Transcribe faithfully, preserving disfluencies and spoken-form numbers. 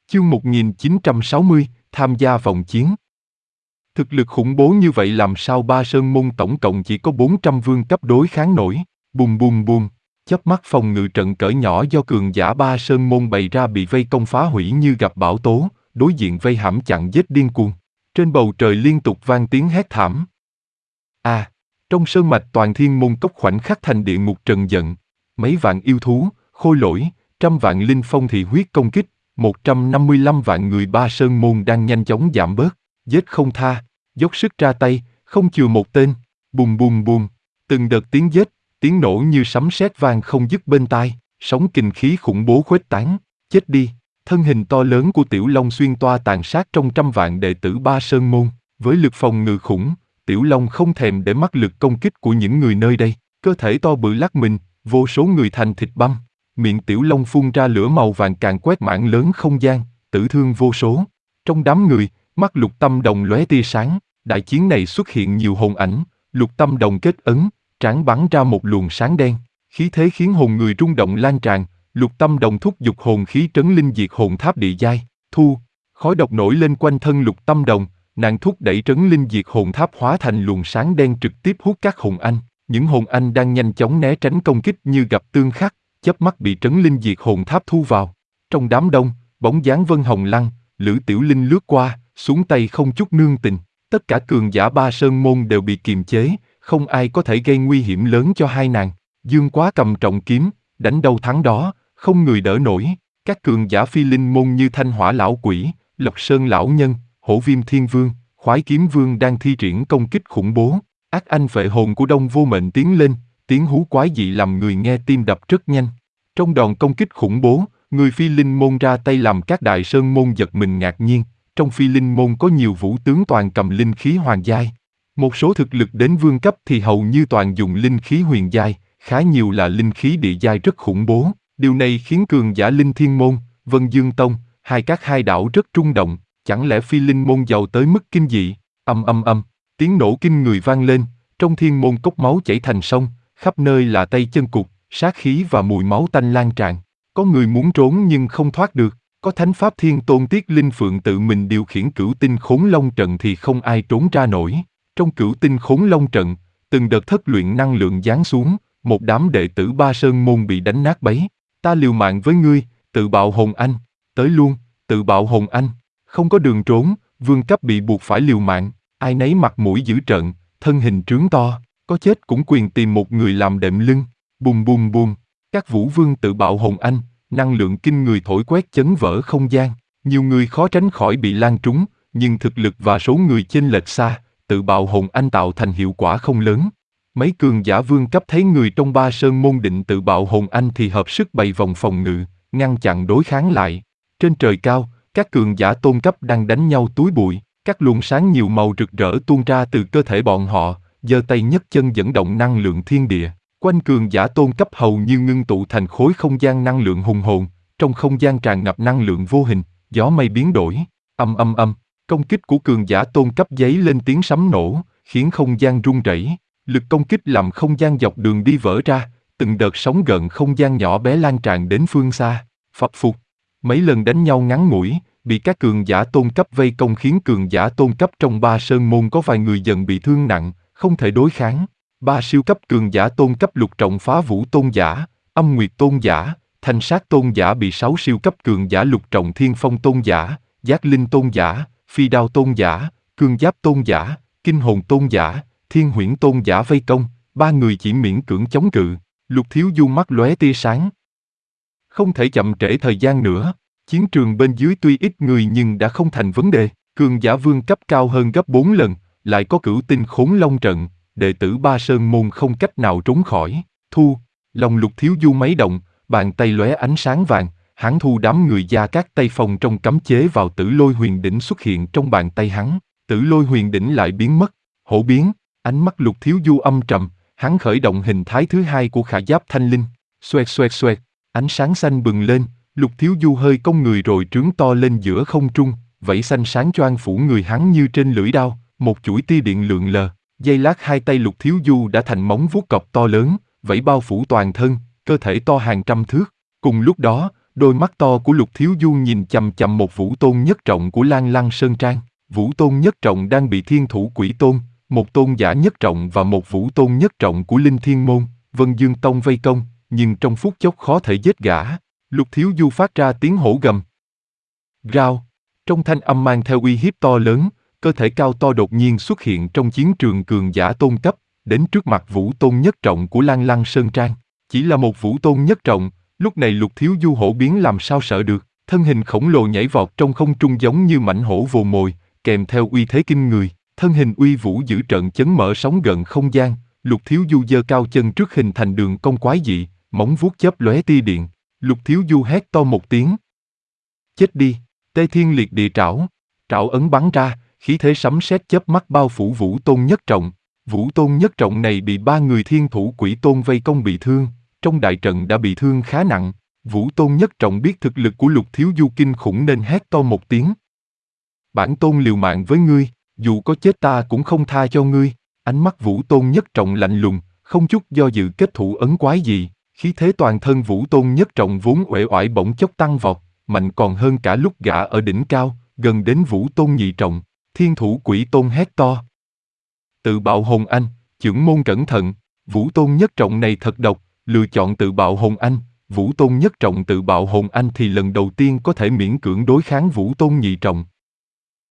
Chương một nghìn chín trăm sáu mươi, tham gia vòng chiến. Thực lực khủng bố như vậy làm sao Ba Sơn Môn tổng cộng chỉ có bốn trăm vương cấp đối kháng nổi. Bùm bùm bùm, chớp mắt phòng ngự trận cỡ nhỏ do cường giả Ba Sơn Môn bày ra bị vây công phá hủy như gặp bão tố, đối diện vây hãm chặn giết điên cuồng. Trên bầu trời liên tục vang tiếng hét thảm. À, trong sơn mạch toàn thiên môn cốc khoảnh khắc thành địa ngục trần giận. Mấy vạn yêu thú, khôi lỗi, trăm vạn linh phong thị huyết công kích. một trăm năm mươi lăm vạn người Ba Sơn Môn đang nhanh chóng giảm bớt, giết không tha, dốc sức ra tay, không chừa một tên. Bùm bùm bùm, từng đợt tiếng giết, tiếng nổ như sấm sét vang không dứt bên tai, sóng kình khí khủng bố khuếch tán. Chết đi, thân hình to lớn của Tiểu Long xuyên toa tàn sát trong trăm vạn đệ tử Ba Sơn Môn, với lực phòng ngự khủng, Tiểu Long không thèm để mắt lực công kích của những người nơi đây, cơ thể to bự lắc mình, vô số người thành thịt băm. Miệng Tiểu Long phun ra lửa màu vàng càn quét mảng lớn không gian, tử thương vô số. Trong đám người, mắt Lục Tâm Đồng lóe tia sáng, đại chiến này xuất hiện nhiều hồn ảnh, Lục Tâm Đồng kết ấn, trán bắn ra một luồng sáng đen, khí thế khiến hồn người rung động lan tràn. Lục Tâm Đồng thúc giục hồn khí trấn linh diệt hồn tháp địa giai, thu, khói độc nổi lên quanh thân Lục Tâm Đồng, nàng thúc đẩy trấn linh diệt hồn tháp hóa thành luồng sáng đen trực tiếp hút các hồn anh. Những hồn anh đang nhanh chóng né tránh công kích như gặp tương khắc, chớp mắt bị trấn linh diệt hồn tháp thu vào. Trong đám đông, bóng dáng Vân Hồng Lăng, Lữ Tiểu Linh lướt qua, xuống tay không chút nương tình. Tất cả cường giả Ba Sơn Môn đều bị kiềm chế, không ai có thể gây nguy hiểm lớn cho hai nàng. Dương Quá cầm trọng kiếm, đánh đâu thắng đó, không người đỡ nổi. Các cường giả Phi Linh Môn như Thanh Hỏa Lão Quỷ, Lộc Sơn Lão Nhân, Hổ Viêm Thiên Vương, Khoái Kiếm Vương đang thi triển công kích khủng bố. Ác anh phệ hồn của Đông Vô Mệnh tiến lên, tiếng hú quái dị làm người nghe tim đập rất nhanh. Trong đòn công kích khủng bố, người Phi Linh Môn ra tay làm các Đại Sơn Môn giật mình ngạc nhiên. Trong Phi Linh Môn có nhiều vũ tướng toàn cầm linh khí hoàng giai. Một số thực lực đến vương cấp thì hầu như toàn dùng linh khí huyền giai, khá nhiều là linh khí địa giai rất khủng bố. Điều này khiến cường giả Linh Thiên Môn, Vân Dương Tông, hai các hai đảo rất rung động. Chẳng lẽ Phi Linh Môn giàu tới mức kinh dị? Âm âm âm, tiếng nổ kinh người vang lên. Trong thiên môn cốc máu chảy thành sông, khắp nơi là tay chân cụt, sát khí và mùi máu tanh lan tràn. Có người muốn trốn nhưng không thoát được. Có Thánh Pháp Thiên Tôn Tiết Linh Phượng tự mình điều khiển Cửu Tinh Khốn Long Trận thì không ai trốn ra nổi. Trong Cửu Tinh Khốn Long Trận, từng đợt thất luyện năng lượng giáng xuống, một đám đệ tử Ba Sơn Môn bị đánh nát bấy. Ta liều mạng với ngươi, tự bạo hồn anh. Tới luôn, tự bạo hồn anh. Không có đường trốn, vương cấp bị buộc phải liều mạng. Ai nấy mặt mũi dữ trợn, thân hình trướng to, có chết cũng quyền tìm một người làm đệm lưng. Bùm bùm bùm, các vũ vương tự bạo hồn anh, năng lượng kinh người thổi quét chấn vỡ không gian. Nhiều người khó tránh khỏi bị lan trúng, nhưng thực lực và số người chênh lệch xa, tự bạo hồn anh tạo thành hiệu quả không lớn. Mấy cường giả vương cấp thấy người trong Ba Sơn Môn định tự bạo hồn anh thì hợp sức bày vòng phòng ngự, ngăn chặn đối kháng lại. Trên trời cao, các cường giả tôn cấp đang đánh nhau túi bụi, các luồng sáng nhiều màu rực rỡ tuôn ra từ cơ thể bọn họ, giơ tay nhấc chân dẫn động năng lượng thiên địa. Quanh cường giả tôn cấp hầu như ngưng tụ thành khối không gian năng lượng hùng hồn, trong không gian tràn ngập năng lượng vô hình, gió mây biến đổi. Âm âm âm, công kích của cường giả tôn cấp giấy lên tiếng sấm nổ, khiến không gian rung rẩy. Lực công kích làm không gian dọc đường đi vỡ ra, từng đợt sóng gợn không gian nhỏ bé lan tràn đến phương xa. Phập phụt, mấy lần đánh nhau ngắn ngủi, bị các cường giả tôn cấp vây công khiến cường giả tôn cấp trong Ba Sơn Môn có vài người dần bị thương nặng, không thể đối kháng. Ba siêu cấp cường giả tôn cấp Lục Trọng Phá Vũ Tôn Giả, Âm Nguyệt Tôn Giả, Thanh Sát Tôn Giả bị sáu siêu cấp cường giả Lục Trọng Thiên Phong Tôn Giả, Giác Linh Tôn Giả, Phi Đao Tôn Giả, Cương Giáp Tôn Giả, Kinh Hồn Tôn Giả, Thiên Huyễn Tôn Giả vây công, ba người chỉ miễn cưỡng chống cự. Lục Thiếu Du mắt lóe tia sáng. Không thể chậm trễ thời gian nữa, chiến trường bên dưới tuy ít người nhưng đã không thành vấn đề, cường giả vương cấp cao hơn gấp bốn lần, lại có Cửu Tinh Khốn Long Trận, đệ tử Ba Sơn Môn không cách nào trốn khỏi. Thu, lòng Lục Thiếu Du mấy động, bàn tay lóe ánh sáng vàng, hắn thu đám người Gia Cát Tây Phong trong cấm chế vào Tử Lôi Huyền Đỉnh xuất hiện trong bàn tay hắn, Tử Lôi Huyền Đỉnh lại biến mất. Hổ biến, ánh mắt Lục Thiếu Du âm trầm, hắn khởi động hình thái thứ hai của Khả Giáp Thanh Linh. Xoẹt xoẹt xoẹt, ánh sáng xanh bừng lên, Lục Thiếu Du hơi cong người rồi trướng to lên giữa không trung, vảy xanh sáng choang phủ người hắn như trên lưỡi đao, một chuỗi tia điện lượn lờ. Giây lát hai tay Lục Thiếu Du đã thành móng vuốt cọp to lớn, vảy bao phủ toàn thân, cơ thể to hàng trăm thước. Cùng lúc đó, đôi mắt to của Lục Thiếu Du nhìn chằm chằm một Vũ Tôn Nhất Trọng của Lan Lăng Sơn Trang. Vũ Tôn Nhất Trọng đang bị Thiên Thủ Quỷ Tôn, một tôn giả Nhất Trọng và một Vũ Tôn Nhất Trọng của Linh Thiên Môn, Vân Dương Tông vây công, nhưng trong phút chốc khó thể giết gã. Lục Thiếu Du phát ra tiếng hổ gầm. Rao, trong thanh âm mang theo uy hiếp to lớn, cơ thể cao to đột nhiên xuất hiện trong chiến trường cường giả tôn cấp, đến trước mặt Vũ Tôn Nhất Trọng của Lan Lăng Sơn Trang. Chỉ là một Vũ Tôn Nhất Trọng, lúc này Lục Thiếu Du hổ biến làm sao sợ được, thân hình khổng lồ nhảy vọt trong không trung giống như mãnh hổ vồ mồi, kèm theo uy thế kinh người, thân hình uy vũ dữ trợn chấn mở sóng gợn không gian. Lục Thiếu Du giơ cao chân trước hình thành đường cong quái dị, móng vuốt chớp lóe tia điện. Lục Thiếu Du hét to một tiếng. Chết đi! Tê Thiên Liệt Địa Trảo, trảo ấn bắn ra, khí thế sấm sét chớp mắt bao phủ Vũ Tôn Nhất Trọng. Vũ Tôn Nhất Trọng này bị ba người Thiên Thủ Quỷ Tôn vây công bị thương, trong đại trận đã bị thương khá nặng. Vũ Tôn Nhất Trọng biết thực lực của Lục Thiếu Du kinh khủng nên hét to một tiếng. Bản tôn liều mạng với ngươi, dù có chết ta cũng không tha cho ngươi. Ánh mắt Vũ Tôn Nhất Trọng lạnh lùng, không chút do dự kết thủ ấn quái dị. Khí thế toàn thân Vũ Tôn Nhất Trọng vốn uể oải bỗng chốc tăng vọt, mạnh còn hơn cả lúc gã ở đỉnh cao, gần đến Vũ Tôn Nhị Trọng. Thiên Thủ Quỷ Tôn hét to. Tự bạo hồn anh, chưởng môn cẩn thận. Vũ Tôn Nhất Trọng này thật độc, lựa chọn tự bạo hồn anh. Vũ Tôn Nhất Trọng tự bạo hồn anh thì lần đầu tiên có thể miễn cưỡng đối kháng Vũ Tôn Nhị Trọng.